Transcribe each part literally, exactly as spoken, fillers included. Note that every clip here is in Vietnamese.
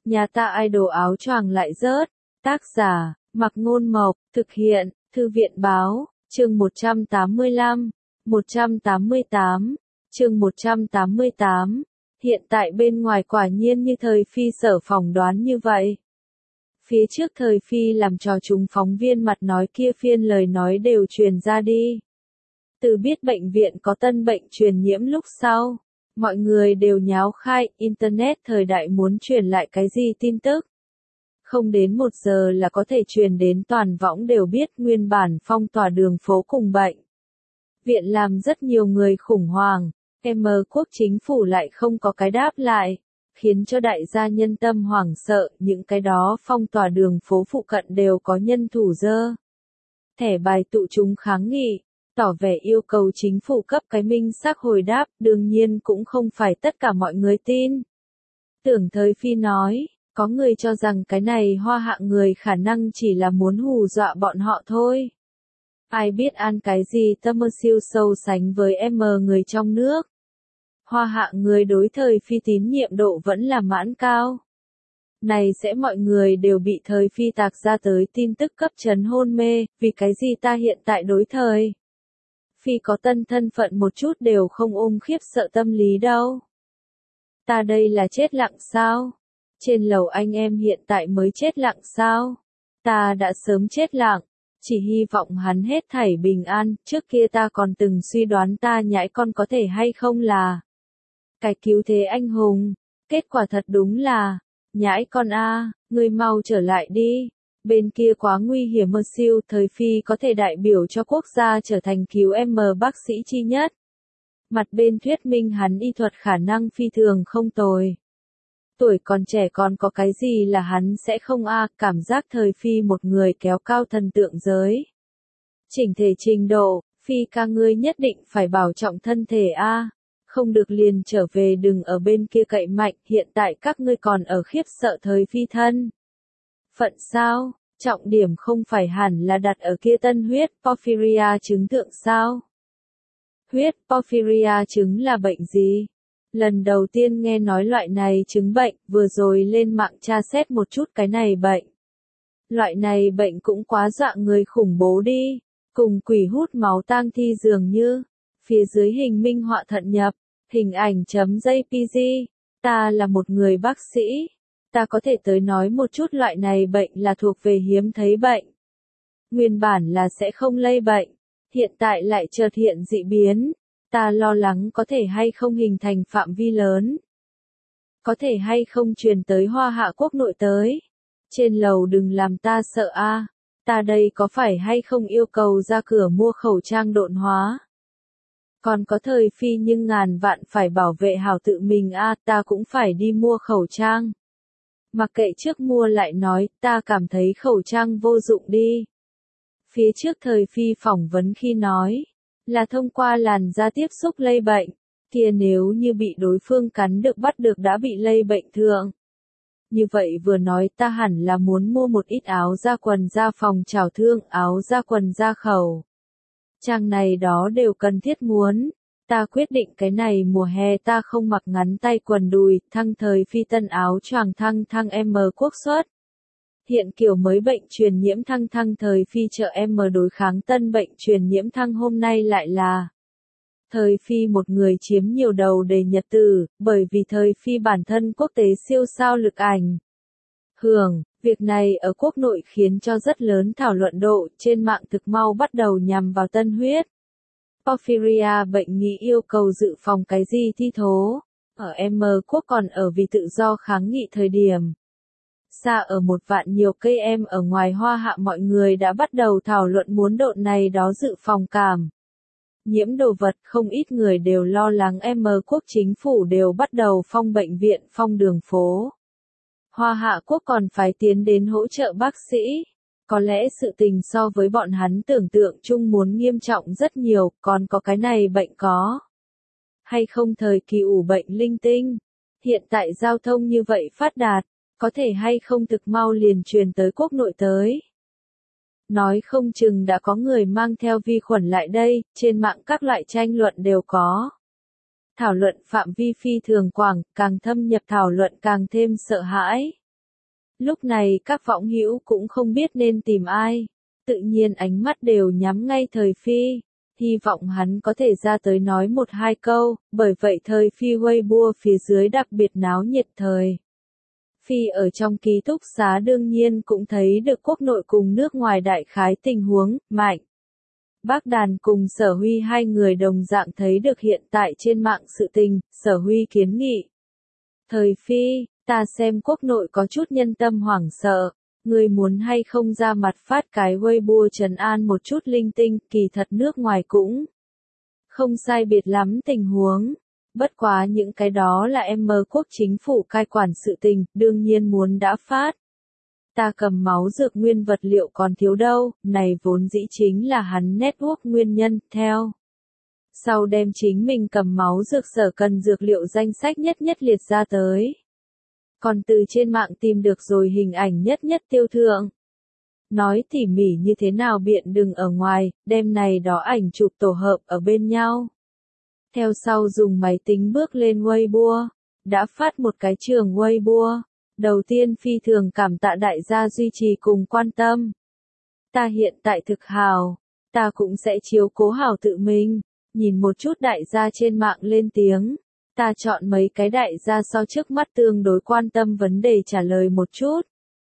Nhà ta idol áo choàng lại rớt. Tác giả, Mạc Ngôn Mộc, thực hiện, Thư viện Báo, chương một trăm tám mươi lăm, một trăm tám mươi tám, chương một trăm tám mươi tám. Hiện tại bên ngoài quả nhiên như thời Phi sở phỏng đoán như vậy. Phía trước thời Phi làm trò chúng phóng viên mặt nói kia phiên lời nói đều truyền ra đi. Từ biết bệnh viện có tân bệnh truyền nhiễm lúc sau, mọi người đều nháo khai, Internet thời đại muốn truyền lại cái gì tin tức. Không đến một giờ là có thể truyền đến toàn võng đều biết nguyên bản phong tỏa đường phố cùng bệnh. Viện làm rất nhiều người khủng hoảng, M quốc chính phủ lại không có cái đáp lại, khiến cho đại gia nhân tâm hoảng sợ, những cái đó phong tỏa đường phố phụ cận đều có nhân thủ dơ. Thẻ bài tụ chúng kháng nghị, tỏ vẻ yêu cầu chính phủ cấp cái minh xác hồi đáp, đương nhiên cũng không phải tất cả mọi người tin. Tưởng thời Phi nói, có người cho rằng cái này Hoa Hạ người khả năng chỉ là muốn hù dọa bọn họ thôi. Ai biết ăn cái gì tâm mơ siêu sâu sánh với M người trong nước. Hoa Hạ người đối thời Phi tín nhiệm độ vẫn là mãn cao. Này sẽ mọi người đều bị thời Phi tạc ra tới tin tức cấp chấn hôn mê, vì cái gì ta hiện tại đối thời. Phi có tân thân phận một chút đều không ôm khiếp sợ tâm lý đâu. Ta đây là chết lặng sao? Trên lầu anh em hiện tại mới chết lặng sao? Ta đã sớm chết lặng, chỉ hy vọng hắn hết thảy bình an, trước kia ta còn từng suy đoán ta nhãi con có thể hay không là cái cứu thế anh hùng, kết quả thật đúng là, nhãi con a, ngươi mau trở lại đi, bên kia quá nguy hiểm mơ siêu, thời Phi có thể đại biểu cho quốc gia trở thành cứu M bác sĩ chi nhất. Mặt bên thuyết minh hắn y thuật khả năng phi thường không tồi. Tuổi còn trẻ còn có cái gì là hắn sẽ không a, cảm giác thời Phi một người kéo cao thần tượng giới. Chỉnh thể trình độ, Phi ca ngươi nhất định phải bảo trọng thân thể a, không được liền trở về đừng ở bên kia cậy mạnh, hiện tại các ngươi còn ở khiếp sợ thời Phi thân. Phận sao, trọng điểm không phải hẳn là đặt ở kia tân huyết porphyria chứng tượng sao? Huyết porphyria chứng là bệnh gì? Lần đầu tiên nghe nói loại này chứng bệnh, vừa rồi lên mạng tra xét một chút cái này bệnh. Loại này bệnh cũng quá dọa người khủng bố đi, cùng quỷ hút máu tang thi dường như. Phía dưới hình minh họa thận nhập, hình ảnh chấm jpg, ta là một người bác sĩ, ta có thể tới nói một chút loại này bệnh là thuộc về hiếm thấy bệnh. Nguyên bản là sẽ không lây bệnh, hiện tại lại chợt hiện dị biến. Ta lo lắng có thể hay không hình thành phạm vi lớn. Có thể hay không truyền tới Hoa Hạ quốc nội tới. Trên lầu đừng làm ta sợ a. Ta đây có phải hay không yêu cầu ra cửa mua khẩu trang độn hóa. Còn có thời Phi nhưng ngàn vạn phải bảo vệ hảo tự mình a, ta cũng phải đi mua khẩu trang. Mặc kệ trước mua lại nói, ta cảm thấy khẩu trang vô dụng đi. Phía trước thời Phi phỏng vấn khi nói. Là thông qua làn da tiếp xúc lây bệnh, kia nếu như bị đối phương cắn được bắt được đã bị lây bệnh thường. Như vậy vừa nói ta hẳn là muốn mua một ít áo da quần da phòng trào thương, áo da quần da khẩu. Trang này đó đều cần thiết muốn, ta quyết định cái này mùa hè ta không mặc ngắn tay quần đùi, thăng thời Phi tân áo choàng thăng thăng M quốc xuất. Hiện kiểu mới bệnh truyền nhiễm thăng thăng thời Phi trợ M đối kháng tân bệnh truyền nhiễm thăng hôm nay lại là thời Phi một người chiếm nhiều đầu đề nhật tử, bởi vì thời Phi bản thân quốc tế siêu sao lực ảnh. Hưởng, việc này ở quốc nội khiến cho rất lớn thảo luận độ, trên mạng thực mau bắt đầu nhằm vào tân huyết. Porphyria bệnh nghĩ yêu cầu dự phòng cái gì thi thố, ở M quốc còn ở vì tự do kháng nghị thời điểm. Xa ở một vạn nhiều cây em ở ngoài Hoa Hạ mọi người đã bắt đầu thảo luận muốn độn này đó dự phòng cảm. Nhiễm đồ vật không ít người đều lo lắng M quốc chính phủ đều bắt đầu phong bệnh viện phong đường phố. Hoa Hạ quốc còn phải tiến đến hỗ trợ bác sĩ. Có lẽ sự tình so với bọn hắn tưởng tượng chung muốn nghiêm trọng rất nhiều, còn có cái này bệnh có. Hay không thời kỳ ủ bệnh linh tinh. Hiện tại giao thông như vậy phát đạt. Có thể hay không thực mau liền truyền tới quốc nội tới. Nói không chừng đã có người mang theo vi khuẩn lại đây, trên mạng các loại tranh luận đều có. Thảo luận phạm vi phi thường quảng, càng thâm nhập thảo luận càng thêm sợ hãi. Lúc này các võng hữu cũng không biết nên tìm ai. Tự nhiên ánh mắt đều nhắm ngay Thời Phi. Hy vọng hắn có thể ra tới nói một hai câu, bởi vậy Thời Phi Weibo phía dưới đặc biệt náo nhiệt. Thời Phi ở trong ký túc xá đương nhiên cũng thấy được quốc nội cùng nước ngoài đại khái tình huống. Mạnh Bác Đàn cùng Sở Huy hai người đồng dạng thấy được hiện tại trên mạng sự tình. Sở Huy kiến nghị: Thời Phi, ta xem quốc nội có chút nhân tâm hoảng sợ, ngươi muốn hay không ra mặt phát cái Weibo trấn an một chút linh tinh, kỳ thật nước ngoài cũng không sai biệt lắm tình huống. Bất quá những cái đó là em mơ quốc chính phủ cai quản sự tình, đương nhiên muốn đã phát. Ta cầm máu dược nguyên vật liệu còn thiếu đâu, này vốn dĩ chính là hắn network nguyên nhân, theo. Sau đem chính mình cầm máu dược sở cần dược liệu danh sách nhất nhất liệt ra tới. Còn từ trên mạng tìm được rồi hình ảnh nhất nhất tiêu thượng. Nói tỉ mỉ như thế nào biện đừng ở ngoài, đem này đó ảnh chụp tổ hợp ở bên nhau. Theo sau dùng máy tính bước lên Weibo, đã phát một cái trường Weibo. Đầu tiên phi thường cảm tạ đại gia duy trì cùng quan tâm. Ta hiện tại thực hào, ta cũng sẽ chiếu cố hảo tự mình. Nhìn một chút đại gia trên mạng lên tiếng. Ta chọn mấy cái đại gia so trước mắt tương đối quan tâm vấn đề trả lời một chút.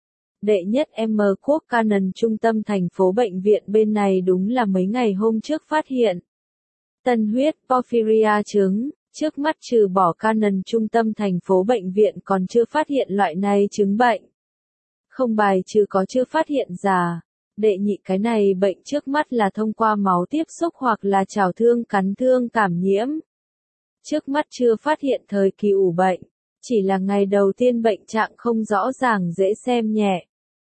Đệ nhất M Quốc Canon trung tâm thành phố bệnh viện bên này đúng là mấy ngày hôm trước phát hiện. Tân huyết porphyria chứng, trước mắt trừ bỏ Canon trung tâm thành phố bệnh viện còn chưa phát hiện loại này chứng bệnh. Không bài trừ có chưa phát hiện giả. Đệ nhị cái này bệnh trước mắt là thông qua máu tiếp xúc hoặc là chảo thương cắn thương cảm nhiễm. Trước mắt chưa phát hiện thời kỳ ủ bệnh, chỉ là ngày đầu tiên bệnh trạng không rõ ràng dễ xem nhẹ.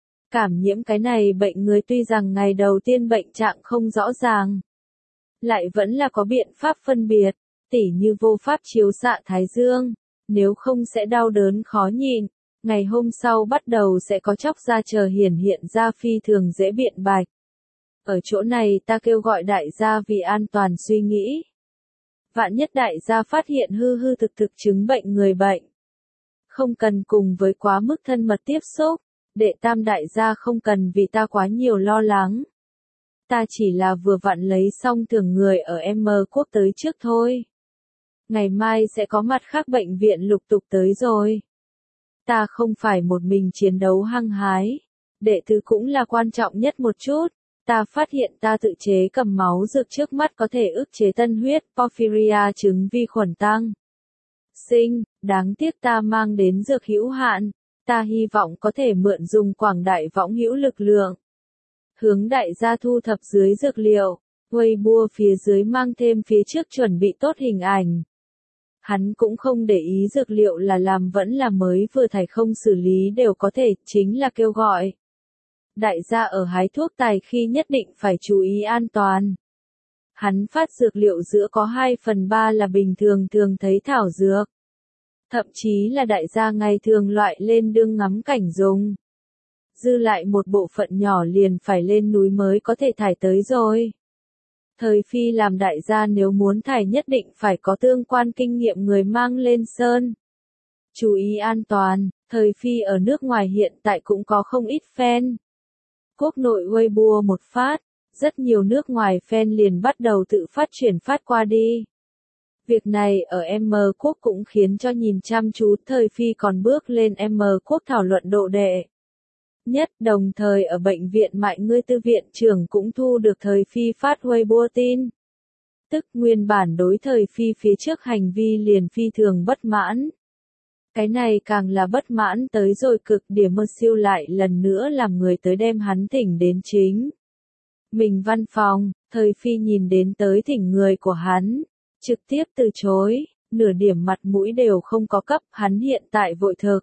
Cảm nhiễm cái này bệnh người tuy rằng ngày đầu tiên bệnh trạng không rõ ràng, lại vẫn là có biện pháp phân biệt, tỉ như vô pháp chiếu xạ thái dương, nếu không sẽ đau đớn khó nhịn, ngày hôm sau bắt đầu sẽ có chóc da chờ hiển hiện ra phi thường dễ biện bạch. Ở chỗ này ta kêu gọi đại gia vì an toàn suy nghĩ. Vạn nhất đại gia phát hiện hư hư thực thực chứng bệnh người bệnh. Không cần cùng với quá mức thân mật tiếp xúc, đệ tam đại gia không cần vì ta quá nhiều lo lắng. Ta chỉ là vừa vặn lấy xong thưởng người ở M Quốc tới trước thôi. Ngày mai sẽ có mặt khác bệnh viện lục tục tới rồi. Ta không phải một mình chiến đấu hăng hái. Đệ tứ cũng là quan trọng nhất một chút. Ta phát hiện ta tự chế cầm máu dược trước mắt có thể ức chế tân huyết porphyria chứng vi khuẩn tăng sinh, đáng tiếc ta mang đến dược hữu hạn, ta hy vọng có thể mượn dùng quảng đại võng hữu lực lượng. Hướng đại gia thu thập dưới dược liệu, Weibo phía dưới mang thêm phía trước chuẩn bị tốt hình ảnh. Hắn cũng không để ý dược liệu là làm vẫn là mới vừa thải không xử lý đều có thể, chính là kêu gọi. Đại gia ở hái thuốc tài khi nhất định phải chú ý an toàn. Hắn phát dược liệu giữa có hai phần ba là bình thường thường thấy thảo dược. Thậm chí là đại gia ngày thường loại lên đương ngắm cảnh dùng. Dư lại một bộ phận nhỏ liền phải lên núi mới có thể thải tới rồi. Thời Phi làm đại gia nếu muốn thải nhất định phải có tương quan kinh nghiệm người mang lên sơn. Chú ý an toàn, Thời Phi ở nước ngoài hiện tại cũng có không ít fan. Quốc nội Weibo một phát, rất nhiều nước ngoài fan liền bắt đầu tự phát chuyển phát qua đi. Việc này ở M Quốc cũng khiến cho nhìn chăm chú Thời Phi còn bước lên M Quốc thảo luận độ đệ nhất, đồng thời ở bệnh viện Mại Ngươi Tư viện trưởng cũng thu được Thời Phi phát Weibo tin. Tức nguyên bản đối Thời Phi phía trước hành vi liền phi thường bất mãn. Cái này càng là bất mãn tới rồi cực điểm mơ siêu lại lần nữa làm người tới đem hắn thỉnh đến chính. Mình văn phòng, Thời Phi nhìn đến tới thỉnh người của hắn, trực tiếp từ chối, nửa điểm mặt mũi đều không có cấp, hắn hiện tại vội thực.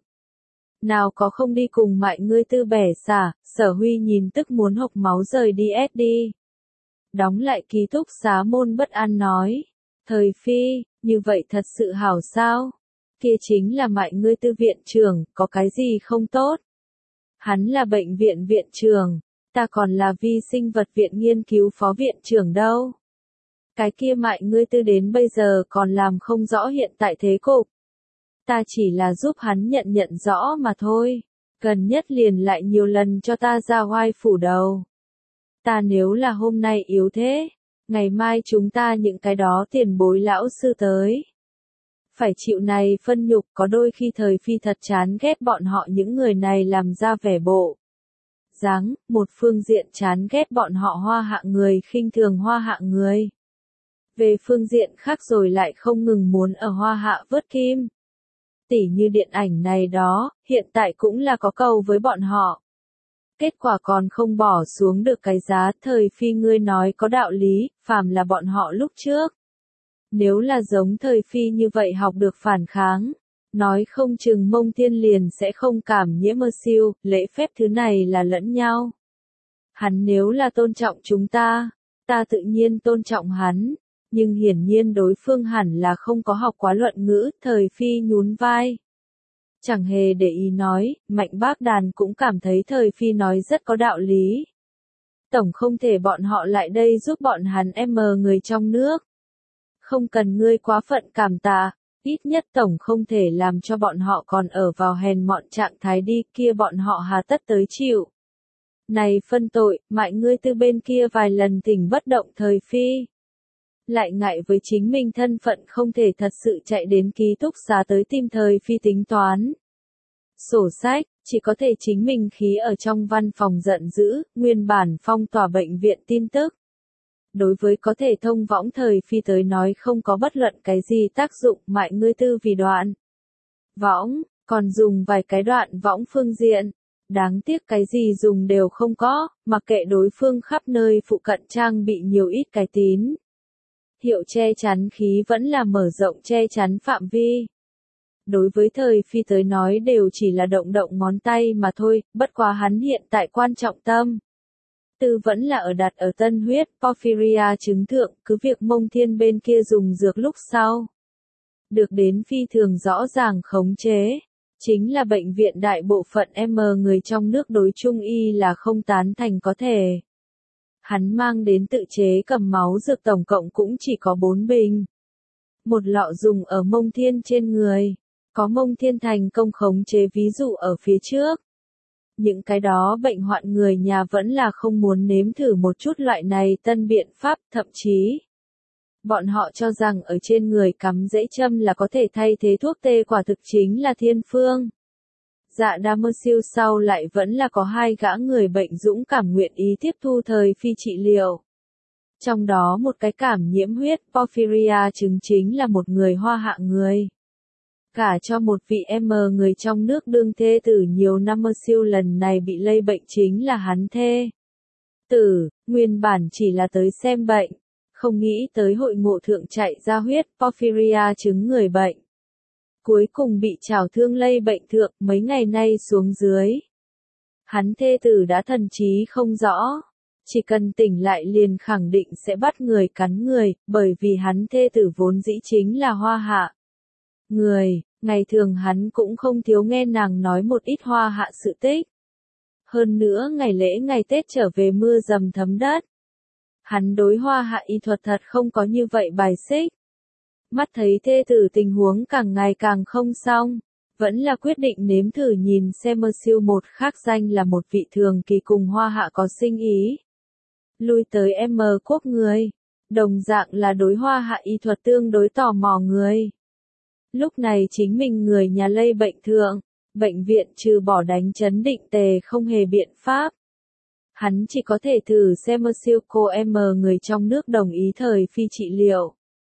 Nào có không đi cùng Mại Ngươi Tư bẻ xả, Sở Huy nhìn tức muốn hộc máu rời đi ét đi. Đóng lại ký túc xá môn bất an nói, Thời Phi, như vậy thật sự hảo sao? Kia chính là Mại Ngươi Tư viện trưởng, có cái gì không tốt? Hắn là bệnh viện viện trưởng, ta còn là vi sinh vật viện nghiên cứu phó viện trưởng đâu. Cái kia Mại Ngươi Tư đến bây giờ còn làm không rõ hiện tại thế cục. Ta chỉ là giúp hắn nhận nhận rõ mà thôi. Gần nhất liền lại nhiều lần cho ta ra oai phủ đầu. Ta nếu là hôm nay yếu thế, ngày mai chúng ta những cái đó tiền bối lão sư tới. Phải chịu này phân nhục, có đôi khi thời phi thật chán ghét bọn họ những người này làm ra vẻ bộ. Dáng, một phương diện chán ghét bọn họ hoa hạ người khinh thường hoa hạ người. Về phương diện khác rồi lại không ngừng muốn ở hoa hạ vớt kim. Tỉ như điện ảnh này đó, hiện tại cũng là có cầu với bọn họ. Kết quả còn không bỏ xuống được cái giá, thời phi ngươi nói có đạo lý, phàm là bọn họ lúc trước. Nếu là giống thời phi như vậy học được phản kháng, nói không chừng Mông Thiên liền sẽ không cảm nhiễm mơ siêu, lễ phép thứ này là lẫn nhau. Hắn nếu là tôn trọng chúng ta, ta tự nhiên tôn trọng hắn, nhưng hiển nhiên đối phương hẳn là không có học quá luận ngữ, thời phi nhún vai. Chẳng hề để ý nói, Mạnh Bác Đàn cũng cảm thấy thời phi nói rất có đạo lý. Tổng không thể bọn họ lại đây giúp bọn hắn em người trong nước. Không cần ngươi quá phận cảm tạ, ít nhất tổng không thể làm cho bọn họ còn ở vào hèn mọn trạng thái đi, kia bọn họ hà tất tới chịu. Này phân tội, mại ngươi từ bên kia vài lần thỉnh bất động thời phi. Lại ngại với chính mình thân phận không thể thật sự chạy đến ký túc xá tới tìm thời phi tính toán. Sổ sách, chỉ có thể chính mình khí ở trong văn phòng giận dữ, nguyên bản phong tỏa bệnh viện tin tức. Đối với có thể thông võng thời phi tới nói không có bất luận cái gì tác dụng, mại ngươi tư vì đoạn. Võng, còn dùng vài cái đoạn võng phương diện. Đáng tiếc cái gì dùng đều không có, mặc kệ đối phương khắp nơi phụ cận trang bị nhiều ít cái tín. Hiệu che chắn khí vẫn là mở rộng che chắn phạm vi. Đối với thời phi tới nói đều chỉ là động động ngón tay mà thôi, bất quá hắn hiện tại quan trọng tâm. Tư vẫn là ở đặt ở tân huyết, porphyria chứng thượng, cứ việc Mông Thiên bên kia dùng dược lúc sau. Được đến phi thường rõ ràng khống chế. Chính là bệnh viện đại bộ phận M người trong nước đối trung y là không tán thành có thể. Hắn mang đến tự chế cầm máu dược tổng cộng cũng chỉ có bốn bình. Một lọ dùng ở Mông Thiên trên người. Có Mông Thiên thành công khống chế ví dụ ở phía trước. Những cái đó bệnh hoạn người nhà vẫn là không muốn nếm thử một chút loại này tân biện pháp, thậm chí. Bọn họ cho rằng ở trên người cắm dễ châm là có thể thay thế thuốc tê, quả thực chính là thiên phương. Dạ đa mơ siêu sau lại vẫn là có hai gã người bệnh dũng cảm nguyện ý tiếp thu thời phi trị liệu. Trong đó một cái cảm nhiễm huyết porphyria chứng chính là một người hoa hạ người. Cả cho một vị M người trong nước đương thê tử nhiều năm mơ siêu lần này bị lây bệnh chính là hắn thê tử, nguyên bản chỉ là tới xem bệnh. Không nghĩ tới hội ngộ thượng chạy ra huyết porphyria chứng người bệnh. Cuối cùng bị trào thương lây bệnh thượng mấy ngày nay xuống dưới. Hắn thê tử đã thần trí không rõ. Chỉ cần tỉnh lại liền khẳng định sẽ bắt người cắn người, bởi vì hắn thê tử vốn dĩ chính là hoa hạ. Người, ngày thường hắn cũng không thiếu nghe nàng nói một ít hoa hạ sự tích. Hơn nữa ngày lễ ngày Tết trở về mưa dầm thấm đất. Hắn đối hoa hạ y thuật thật không có như vậy bài xích. Mắt thấy thê tử tình huống càng ngày càng không xong, vẫn là quyết định nếm thử nhìn xem mơ siêu một khác danh là một vị thường kỳ cùng hoa hạ có sinh ý. Lui tới M quốc người, đồng dạng là đối hoa hạ y thuật tương đối tò mò người. Lúc này chính mình người nhà lây bệnh thượng, bệnh viện trừ bỏ đánh chấn định tề không hề biện pháp. Hắn chỉ có thể thử xem mơ siêu cô M người trong nước đồng ý thời phi trị liệu.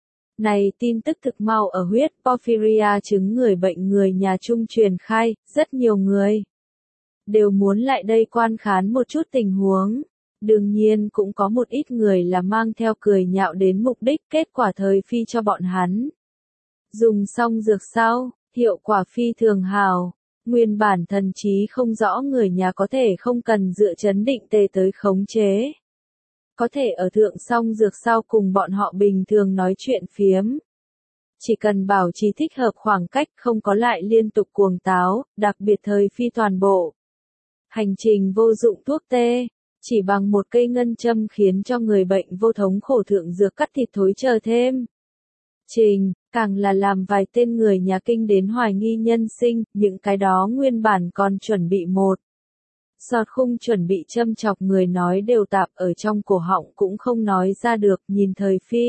Này tin tức thực mau ở huyết porphyria chứng người bệnh người nhà trung truyền khai, rất nhiều người đều muốn lại đây quan khán một chút tình huống. Đương nhiên cũng có một ít người là mang theo cười nhạo đến mục đích, kết quả thời phi cho bọn hắn. Dùng xong dược sau, hiệu quả phi thường hào. Nguyên bản thần trí không rõ người nhà có thể không cần dựa chấn định tề tới khống chế. Có thể ở thượng xong dược sau cùng bọn họ bình thường nói chuyện phiếm. Chỉ cần bảo trì thích hợp khoảng cách không có lại liên tục cuồng táo, đặc biệt thời phi toàn bộ. Hành trình vô dụng thuốc tê, chỉ bằng một cây ngân châm khiến cho người bệnh vô thống khổ thượng dược cắt thịt thối chờ thêm. trình, càng là làm vài tên người nhà Kinh đến hoài nghi nhân sinh, những cái đó nguyên bản còn chuẩn bị một giọt khung chuẩn bị châm chọc người nói đều tạp ở trong cổ họng cũng không nói ra được, nhìn thời phi.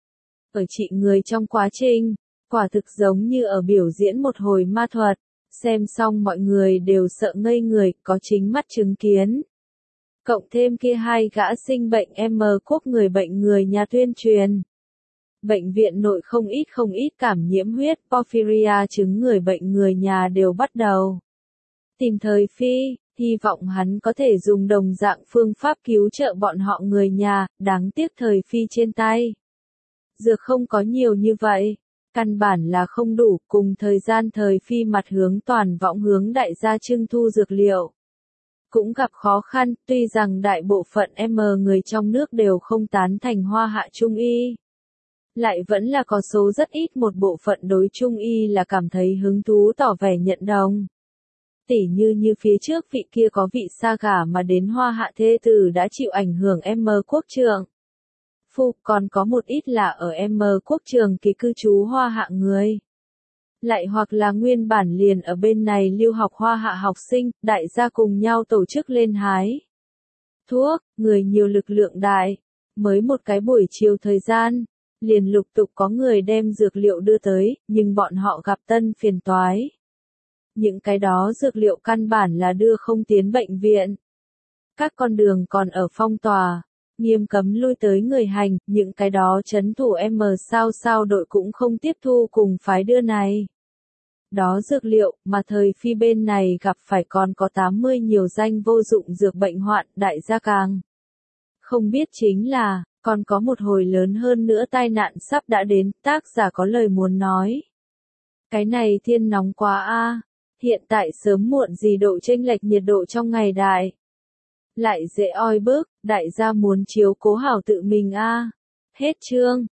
Ở trị người trong quá trình, quả thực giống như ở biểu diễn một hồi ma thuật, xem xong mọi người đều sợ ngây người, có chính mắt chứng kiến. Cộng thêm kia hai gã sinh bệnh M quốc người bệnh người nhà tuyên truyền. Bệnh viện nội không ít không ít cảm nhiễm huyết porphyria chứng người bệnh người nhà đều bắt đầu tìm thời phi, hy vọng hắn có thể dùng đồng dạng phương pháp cứu trợ bọn họ người nhà, đáng tiếc thời phi trên tay. Dược không có nhiều như vậy, căn bản là không đủ, cùng thời gian thời phi mặt hướng toàn võng hướng đại gia trưng thu dược liệu. Cũng gặp khó khăn, tuy rằng đại bộ phận M người trong nước đều không tán thành Hoa Hạ Trung Y. Lại vẫn là có số rất ít một bộ phận đối Trung Y là cảm thấy hứng thú tỏ vẻ nhận đồng. Tỉ như như phía trước vị kia có vị xa gả mà đến Hoa Hạ thê tử đã chịu ảnh hưởng M quốc trường. Phu, còn có một ít là ở M quốc trường ký cư trú Hoa Hạ người. Lại hoặc là nguyên bản liền ở bên này lưu học Hoa Hạ học sinh, đại gia cùng nhau tổ chức lên hái thuốc, người nhiều lực lượng đại. Mới một cái buổi chiều thời gian, liền lục tục có người đem dược liệu đưa tới, nhưng bọn họ gặp tân phiền toái. Những cái đó dược liệu căn bản là đưa không tiến bệnh viện. Các con đường còn ở phong tỏa, nghiêm cấm lui tới người hành, những cái đó chấn thủ M sao sao đội cũng không tiếp thu cùng phái đưa này. Đó dược liệu, mà thời phi bên này gặp phải còn có tám mươi nhiều danh vô dụng dược bệnh hoạn, đại gia càng. Không biết chính là, còn có một hồi lớn hơn nữa tai nạn sắp đã đến, tác giả có lời muốn nói. Cái này thiên nóng quá a, hiện tại sớm muộn gì độ chênh lệch nhiệt độ trong ngày đại. Lại dễ oi bức, đại gia muốn chiếu cố hảo tự mình a. Hết chương.